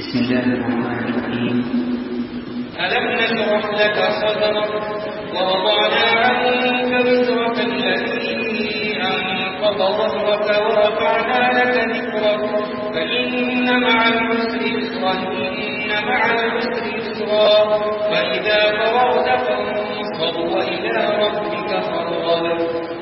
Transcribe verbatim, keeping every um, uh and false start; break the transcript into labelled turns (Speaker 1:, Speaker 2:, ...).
Speaker 1: بسم الله الرحمن الرحيم.
Speaker 2: ألم نشرح لك صدرك ووضعنا عنك وزرك الذي أنقض ظهرك ورفعنا لك ذكرك فإن مع العسر يسرا إن مع العسر يسرا فإذا فرغت فانصب وإلى ربك فارغب